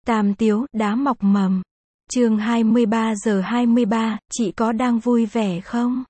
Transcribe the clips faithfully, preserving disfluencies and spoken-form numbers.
Tam Tiếu, đá mọc mầm. Chương hai mươi ba giờ hai mươi ba, chị có đang vui vẻ không?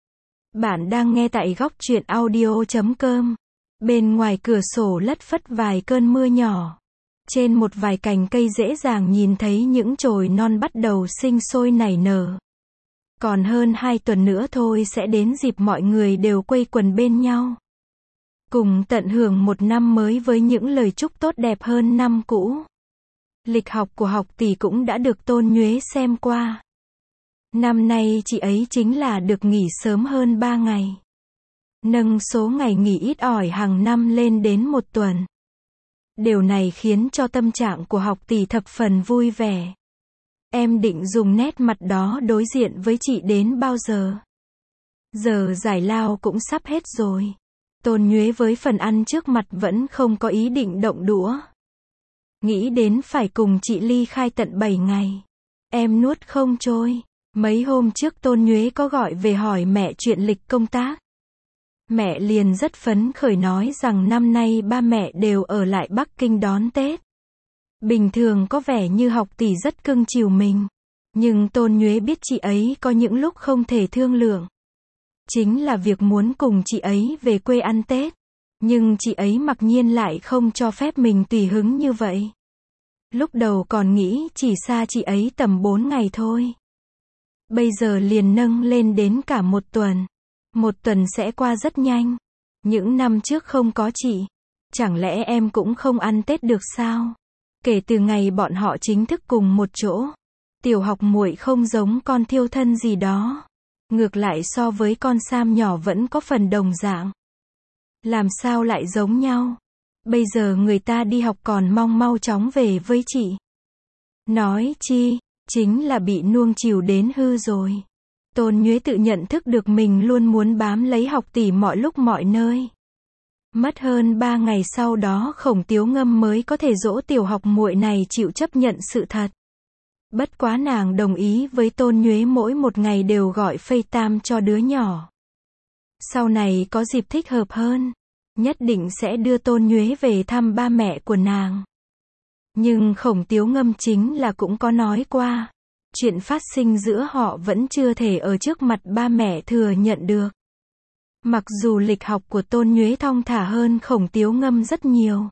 Bạn đang nghe tại góc truyện audio chấm com. Bên ngoài cửa sổ lất phất vài cơn mưa nhỏ. Trên một vài cành cây dễ dàng nhìn thấy những chồi non bắt đầu sinh sôi nảy nở. Còn hơn hai tuần nữa thôi sẽ đến dịp mọi người đều quây quần bên nhau. Cùng tận hưởng một năm mới với những lời chúc tốt đẹp hơn năm cũ. Lịch học của học tỷ cũng đã được Tôn Nhuế xem qua. Năm nay chị ấy chính là được nghỉ sớm hơn ba ngày. Nâng số ngày nghỉ ít ỏi hàng năm lên đến một tuần. Điều này khiến cho tâm trạng của học tỷ thập phần vui vẻ. Em định dùng nét mặt đó đối diện với chị đến bao giờ? Giờ giải lao cũng sắp hết rồi. Tôn Nhuế với phần ăn trước mặt vẫn không có ý định động đũa. Nghĩ đến phải cùng chị ly khai tận bảy ngày. Em nuốt không trôi. Mấy hôm trước Tôn Nhuế có gọi về hỏi mẹ chuyện lịch công tác. Mẹ liền rất phấn khởi nói rằng năm nay ba mẹ đều ở lại Bắc Kinh đón Tết. Bình thường có vẻ như học tỷ rất cưng chiều mình. Nhưng Tôn Nhuế biết chị ấy có những lúc không thể thương lượng. Chính là việc muốn cùng chị ấy về quê ăn Tết. Nhưng chị ấy mặc nhiên lại không cho phép mình tùy hứng như vậy. Lúc đầu còn nghĩ chỉ xa chị ấy tầm bốn ngày thôi. Bây giờ liền nâng lên đến cả một tuần. Một tuần sẽ qua rất nhanh. Những năm trước không có chị. Chẳng lẽ em cũng không ăn Tết được sao? Kể từ ngày bọn họ chính thức cùng một chỗ. Tiểu học muội không giống con thiêu thân gì đó. Ngược lại so với con Sam nhỏ vẫn có phần đồng dạng. Làm sao lại giống nhau? Bây giờ người ta đi học còn mong mau chóng về với chị. Nói chi, chính là bị nuông chiều đến hư rồi. Tôn Nhuế tự nhận thức được mình luôn muốn bám lấy học tỷ mọi lúc mọi nơi. Mất hơn ba ngày sau đó Khổng Tiếu Ngâm mới có thể dỗ tiểu học muội này chịu chấp nhận sự thật. Bất quá nàng đồng ý với Tôn Nhuế mỗi một ngày đều gọi FaceTime cho đứa nhỏ. Sau này có dịp thích hợp hơn, nhất định sẽ đưa Tôn Nhuế về thăm ba mẹ của nàng. Nhưng Khổng Tiếu Ngâm chính là cũng có nói qua, chuyện phát sinh giữa họ vẫn chưa thể ở trước mặt ba mẹ thừa nhận được. Mặc dù lịch học của Tôn Nhuế thong thả hơn Khổng Tiếu Ngâm rất nhiều.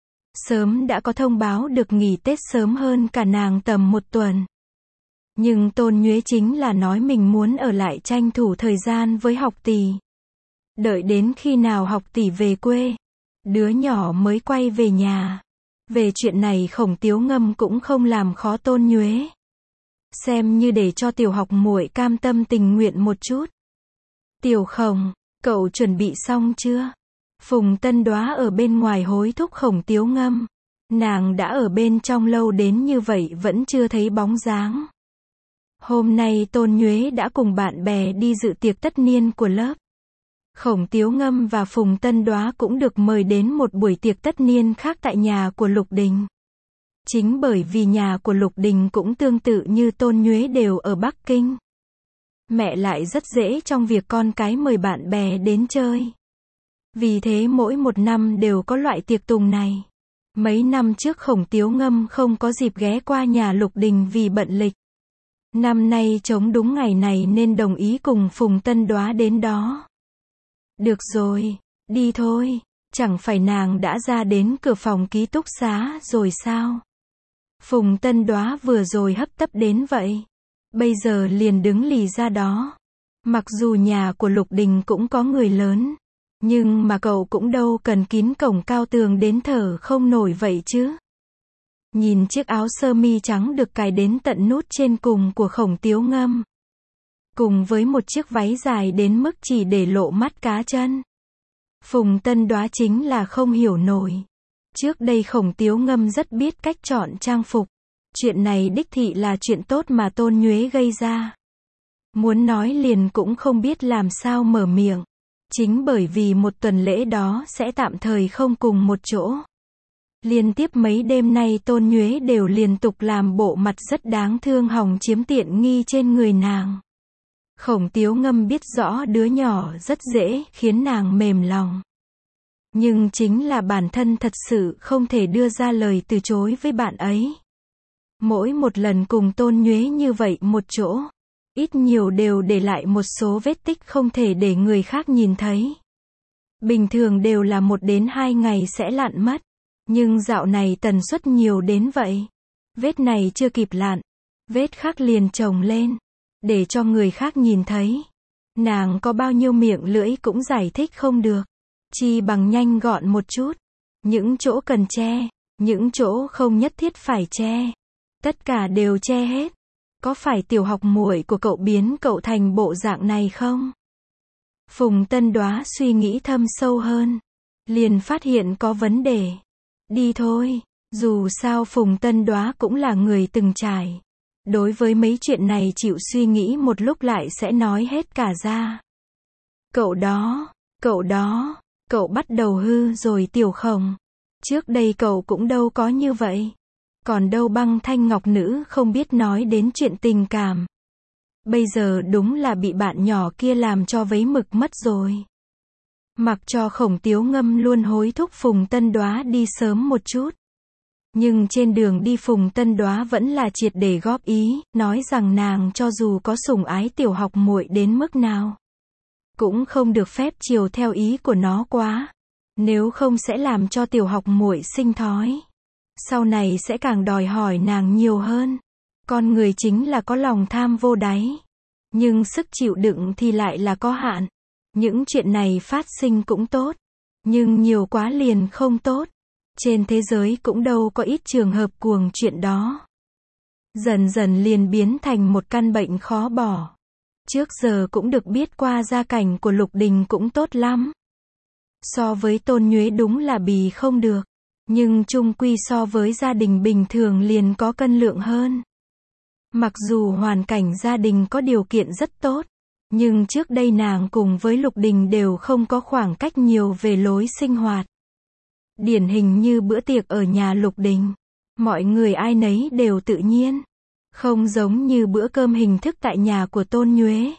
Sớm đã có thông báo được nghỉ Tết sớm hơn cả nàng tầm một tuần. Nhưng Tôn Nhuế chính là nói mình muốn ở lại tranh thủ thời gian với học tỷ. Đợi đến khi nào học tỷ về quê, đứa nhỏ mới quay về nhà. Về chuyện này Khổng Tiếu Ngâm cũng không làm khó Tôn Nhuế. Xem như để cho tiểu học muội cam tâm tình nguyện một chút. Tiểu Khổng, cậu chuẩn bị xong chưa? Phùng Tân Đoá ở bên ngoài hối thúc Khổng Tiếu Ngâm. Nàng đã ở bên trong lâu đến như vậy vẫn chưa thấy bóng dáng. Hôm nay Tôn Nhuế đã cùng bạn bè đi dự tiệc tất niên của lớp. Khổng Tiếu Ngâm và Phùng Tân Đoá cũng được mời đến một buổi tiệc tất niên khác tại nhà của Lục Đình. Chính bởi vì nhà của Lục Đình cũng tương tự như Tôn Nhuế đều ở Bắc Kinh. Mẹ lại rất dễ trong việc con cái mời bạn bè đến chơi. Vì thế mỗi một năm đều có loại tiệc tùng này. Mấy năm trước Khổng Tiếu Ngâm không có dịp ghé qua nhà Lục Đình vì bận lịch. Năm nay trống đúng ngày này nên đồng ý cùng Phùng Tân Đoá đến đó. Được rồi, đi thôi, chẳng phải nàng đã ra đến cửa phòng ký túc xá rồi sao? Phùng Tân Đoá vừa rồi hấp tấp đến vậy. Bây giờ liền đứng lì ra đó. Mặc dù nhà của Lục Đình cũng có người lớn. Nhưng mà cậu cũng đâu cần kín cổng cao tường đến thở không nổi vậy chứ. Nhìn chiếc áo sơ mi trắng được cài đến tận nút trên cùng của Khổng Tiếu Ngâm. Cùng với một chiếc váy dài đến mức chỉ để lộ mắt cá chân. Phùng Tân Đoá chính là không hiểu nổi. Trước đây Khổng Tiếu Ngâm rất biết cách chọn trang phục. Chuyện này đích thị là chuyện tốt mà Tôn Nhuế gây ra. Muốn nói liền cũng không biết làm sao mở miệng. Chính bởi vì một tuần lễ đó sẽ tạm thời không cùng một chỗ. Liên tiếp mấy đêm nay Tôn Nhuế đều liên tục làm bộ mặt rất đáng thương hòng chiếm tiện nghi trên người nàng. Khổng Tiếu Ngâm biết rõ đứa nhỏ rất dễ khiến nàng mềm lòng. Nhưng chính là bản thân thật sự không thể đưa ra lời từ chối với bạn ấy. Mỗi một lần cùng Tôn Nhuế như vậy một chỗ, ít nhiều đều để lại một số vết tích không thể để người khác nhìn thấy. Bình thường đều là một đến hai ngày sẽ lặn mất. Nhưng dạo này tần suất nhiều đến vậy. Vết này chưa kịp lặn, vết khác liền chồng lên, để cho người khác nhìn thấy. Nàng có bao nhiêu miệng lưỡi cũng giải thích không được. Chi bằng nhanh gọn một chút. Những chỗ cần che, những chỗ không nhất thiết phải che. Tất cả đều che hết. Có phải tiểu học muội của cậu biến cậu thành bộ dạng này không? Phùng Tân Đoá suy nghĩ thâm sâu hơn. Liền phát hiện có vấn đề. Đi thôi, dù sao Phùng Tân Đoá cũng là người từng trải. Đối với mấy chuyện này chịu suy nghĩ một lúc lại sẽ nói hết cả ra. Cậu đó, cậu đó, cậu bắt đầu hư rồi Tiểu Khổng. Trước đây cậu cũng đâu có như vậy. Còn đâu Băng Thanh Ngọc Nữ không biết nói đến chuyện tình cảm. Bây giờ đúng là bị bạn nhỏ kia làm cho vấy mực mất rồi. Mặc cho Khổng Tiếu Ngâm luôn hối thúc Phùng Tân Đoá đi sớm một chút. Nhưng trên đường đi Phùng Tân Đoá vẫn là triệt để góp ý, nói rằng nàng cho dù có sủng ái tiểu học muội đến mức nào, cũng không được phép chiều theo ý của nó quá. Nếu không sẽ làm cho tiểu học muội sinh thói. Sau này sẽ càng đòi hỏi nàng nhiều hơn. Con người chính là có lòng tham vô đáy. Nhưng sức chịu đựng thì lại là có hạn. Những chuyện này phát sinh cũng tốt. Nhưng nhiều quá liền không tốt. Trên thế giới cũng đâu có ít trường hợp cuồng chuyện đó. Dần dần liền biến thành một căn bệnh khó bỏ. Trước giờ cũng được biết qua gia cảnh của Lục Đình cũng tốt lắm. So với Tôn Nhuế đúng là bì không được. Nhưng chung quy so với gia đình bình thường liền có cân lượng hơn. Mặc dù hoàn cảnh gia đình có điều kiện rất tốt. Nhưng trước đây nàng cùng với Lục Đình đều không có khoảng cách nhiều về lối sinh hoạt. Điển hình như bữa tiệc ở nhà Lục Đình. Mọi người ai nấy đều tự nhiên. Không giống như bữa cơm hình thức tại nhà của Tôn Nhuế.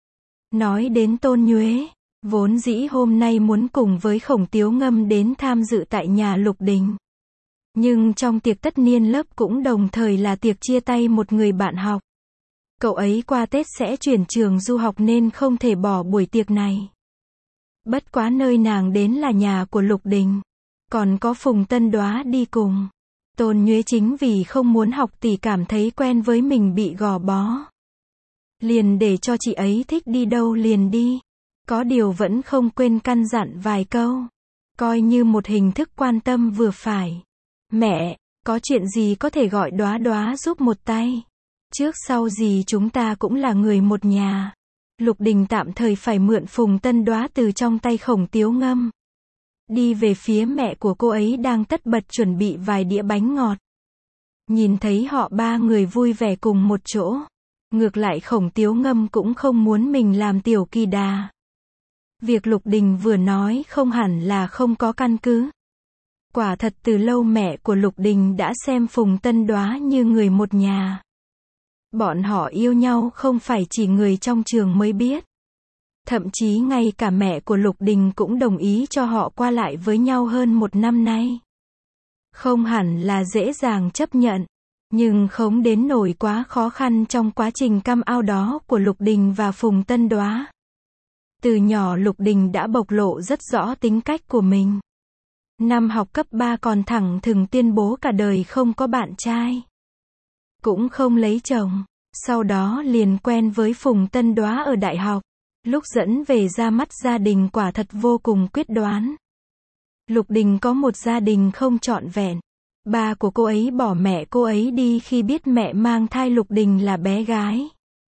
Nói đến Tôn Nhuế, vốn dĩ hôm nay muốn cùng với Khổng Tiếu Ngâm đến tham dự tại nhà Lục Đình. Nhưng trong tiệc tất niên lớp cũng đồng thời là tiệc chia tay một người bạn học. Cậu ấy qua Tết sẽ chuyển trường du học nên không thể bỏ buổi tiệc này. Bất quá nơi nàng đến là nhà của Lục Đình. Còn có Phùng Tân Đoá đi cùng. Tôn Nhuế chính vì không muốn học tỷ cảm thấy quen với mình bị gò bó. Liền để cho chị ấy thích đi đâu liền đi. Có điều vẫn không quên căn dặn vài câu. Coi như một hình thức quan tâm vừa phải. Mẹ, có chuyện gì có thể gọi Đoá Đoá giúp một tay. Trước sau gì chúng ta cũng là người một nhà. Lục Đình tạm thời phải mượn Phùng Tân Đoá từ trong tay Khổng Tiếu Ngâm. Đi về phía mẹ của cô ấy đang tất bật chuẩn bị vài đĩa bánh ngọt. Nhìn thấy họ ba người vui vẻ cùng một chỗ. Ngược lại Khổng Tiếu Ngâm cũng không muốn mình làm tiểu kỳ đà. Việc Lục Đình vừa nói không hẳn là không có căn cứ. Quả thật từ lâu mẹ của Lục Đình đã xem Phùng Tân Đoá như người một nhà. Bọn họ yêu nhau không phải chỉ người trong trường mới biết. Thậm chí ngay cả mẹ của Lục Đình cũng đồng ý cho họ qua lại với nhau hơn một năm nay. Không hẳn là dễ dàng chấp nhận, nhưng không đến nổi quá khó khăn trong quá trình căm ao đó của Lục Đình và Phùng Tân Đoá. Từ nhỏ Lục Đình đã bộc lộ rất rõ tính cách của mình. Năm học cấp ba còn thẳng thừng tuyên bố cả đời không có bạn trai. Cũng không lấy chồng. Sau đó liền quen với Phùng Tân Đoá ở đại học. Lúc dẫn về ra mắt gia đình quả thật vô cùng quyết đoán. Lục Đình có một gia đình không trọn vẹn. Ba của cô ấy bỏ mẹ cô ấy đi khi biết mẹ mang thai Lục Đình là bé gái.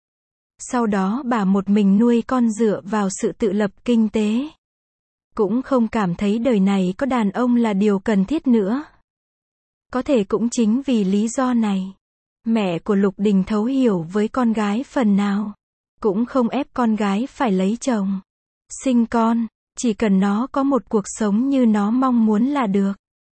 Sau đó bà một mình nuôi con dựa vào sự tự lập kinh tế. Cũng không cảm thấy đời này có đàn ông là điều cần thiết nữa. Có thể cũng chính vì lý do này. Mẹ của Lục Đình thấu hiểu với con gái phần nào. Cũng không ép con gái phải lấy chồng. Sinh con, chỉ cần nó có một cuộc sống như nó mong muốn là được.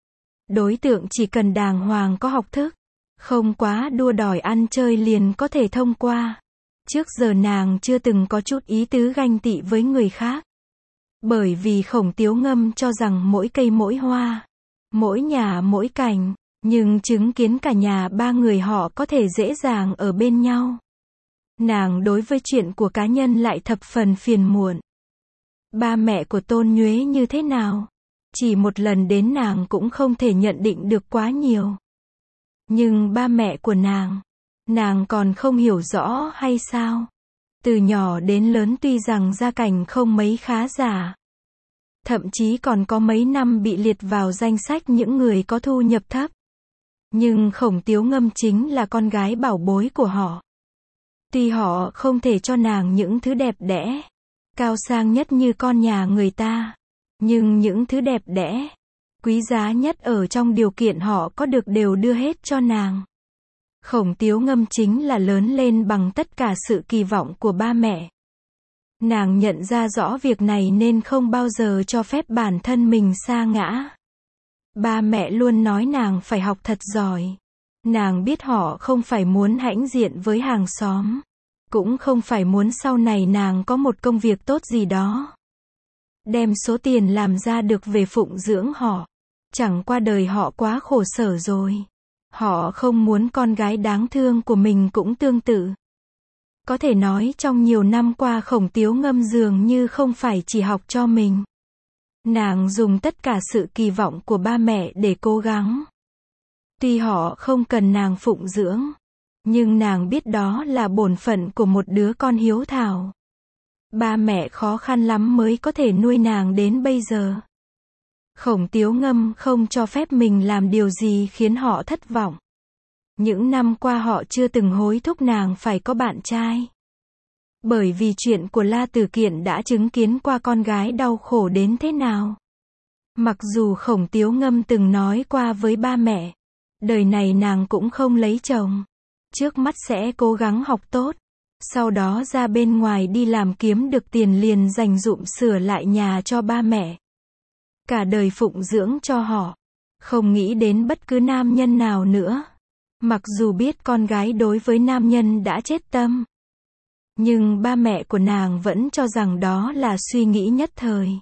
Đối tượng chỉ cần đàng hoàng có học thức. Không quá đua đòi ăn chơi liền có thể thông qua. Trước giờ nàng chưa từng có chút ý tứ ganh tị với người khác. Bởi vì Khổng Tiếu Ngâm cho rằng mỗi cây mỗi hoa, mỗi nhà mỗi cảnh, Nhưng chứng kiến cả nhà ba người họ có thể dễ dàng ở bên nhau. Nàng đối với chuyện của cá nhân lại thập phần phiền muộn. Ba mẹ của Tôn Nhuế như thế nào? Chỉ một lần đến nàng cũng không thể nhận định được quá nhiều. Nhưng ba mẹ của nàng, nàng còn không hiểu rõ hay sao? Từ nhỏ đến lớn tuy rằng gia cảnh không mấy khá giả. Thậm chí còn có mấy năm bị liệt vào danh sách những người có thu nhập thấp. Nhưng Khổng Tiếu Ngâm chính là con gái bảo bối của họ. Tuy họ không thể cho nàng những thứ đẹp đẽ, cao sang nhất như con nhà người ta, nhưng những thứ đẹp đẽ, quý giá nhất ở trong điều kiện họ có được đều đưa hết cho nàng. Khổng Tiếu Ngâm chính là lớn lên bằng tất cả sự kỳ vọng của ba mẹ. Nàng nhận ra rõ việc này nên không bao giờ cho phép bản thân mình sa ngã. Ba mẹ luôn nói nàng phải học thật giỏi. Nàng biết họ không phải muốn hãnh diện với hàng xóm. Cũng không phải muốn sau này nàng có một công việc tốt gì đó. Đem số tiền làm ra được về phụng dưỡng họ. Chẳng qua đời họ quá khổ sở rồi. Họ không muốn con gái đáng thương của mình cũng tương tự. Có thể nói trong nhiều năm qua Khổng Tiếu Ngâm dường như không phải chỉ học cho mình. Nàng dùng tất cả sự kỳ vọng của ba mẹ để cố gắng. Tuy họ không cần nàng phụng dưỡng, nhưng nàng biết đó là bổn phận của một đứa con hiếu thảo. Ba mẹ khó khăn lắm mới có thể nuôi nàng đến bây giờ. Khổng Tiếu Ngâm không cho phép mình làm điều gì khiến họ thất vọng. Những năm qua họ chưa từng hối thúc nàng phải có bạn trai. Bởi vì chuyện của La Tử Kiện đã chứng kiến qua con gái đau khổ đến thế nào. Mặc dù Khổng Tiếu Ngâm từng nói qua với ba mẹ, đời này nàng cũng không lấy chồng. Trước mắt sẽ cố gắng học tốt. Sau đó ra bên ngoài đi làm kiếm được tiền liền dành dụm sửa lại nhà cho ba mẹ. Cả đời phụng dưỡng cho họ. Không nghĩ đến bất cứ nam nhân nào nữa. Mặc dù biết con gái đối với nam nhân đã chết tâm. Nhưng ba mẹ của nàng vẫn cho rằng đó là suy nghĩ nhất thời.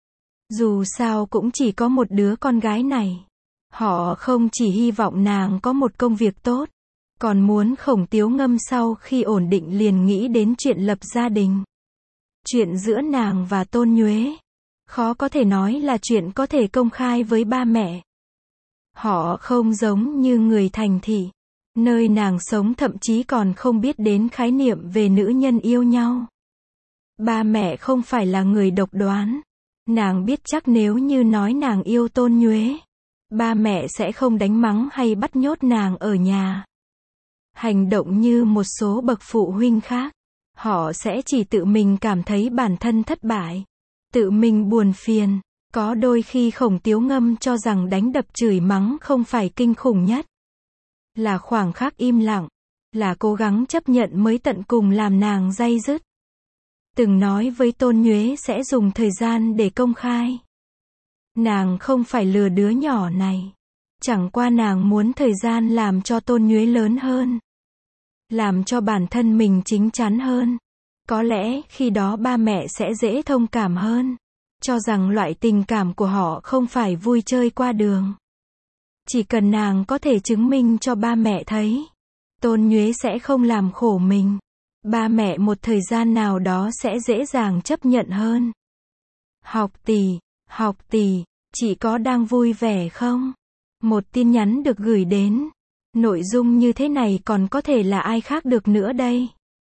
Dù sao cũng chỉ có một đứa con gái này. Họ không chỉ hy vọng nàng có một công việc tốt. Còn muốn Khổng Tiếu Ngâm sau khi ổn định liền nghĩ đến chuyện lập gia đình. Chuyện giữa nàng và Tôn Nhuế. Khó có thể nói là chuyện có thể công khai với ba mẹ. Họ không giống như người thành thị. Nơi nàng sống thậm chí còn không biết đến khái niệm về nữ nhân yêu nhau. Ba mẹ không phải là người độc đoán. Nàng biết chắc nếu như nói nàng yêu Tôn Nhuế, ba mẹ sẽ không đánh mắng hay bắt nhốt nàng ở nhà. Hành động như một số bậc phụ huynh khác, họ sẽ chỉ tự mình cảm thấy bản thân thất bại, tự mình buồn phiền. Có đôi khi Khổng Tiếu Ngâm cho rằng đánh đập chửi mắng không phải kinh khủng nhất. Là khoảng khắc im lặng, là cố gắng chấp nhận mới tận cùng làm nàng day dứt. Từng nói với Tôn Nhuế sẽ dùng thời gian để công khai. Nàng không phải lừa đứa nhỏ này. Chẳng qua nàng muốn thời gian làm cho Tôn Nhuế lớn hơn. Làm cho bản thân mình chín chắn hơn. Có lẽ khi đó ba mẹ sẽ dễ thông cảm hơn. Cho rằng loại tình cảm của họ không phải vui chơi qua đường. Chỉ cần nàng có thể chứng minh cho ba mẹ thấy. Tôn Nhuế sẽ không làm khổ mình. Ba mẹ một thời gian nào đó sẽ dễ dàng chấp nhận hơn. Học tỷ, học tỷ, chị có đang vui vẻ không? Một tin nhắn được gửi đến. Nội dung như thế này còn có thể là ai khác được nữa đây?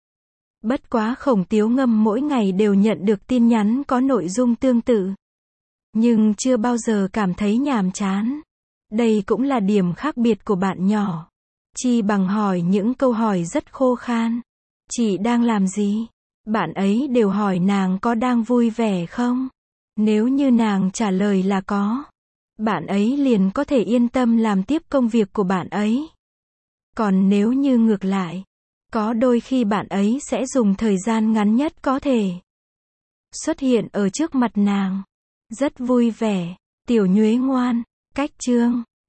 Bất quá Khổng Tiếu Ngâm mỗi ngày đều nhận được tin nhắn có nội dung tương tự. Nhưng chưa bao giờ cảm thấy nhàm chán. Đây cũng là điểm khác biệt của bạn nhỏ. Chi bằng hỏi những câu hỏi rất khô khan. Chị đang làm gì? Bạn ấy đều hỏi nàng có đang vui vẻ không? Nếu như nàng trả lời là có, bạn ấy liền có thể yên tâm làm tiếp công việc của bạn ấy. Còn nếu như ngược lại, có đôi khi bạn ấy sẽ dùng thời gian ngắn nhất có thể xuất hiện ở trước mặt nàng. Rất vui vẻ, tiểu Nhuế ngoan, cách chương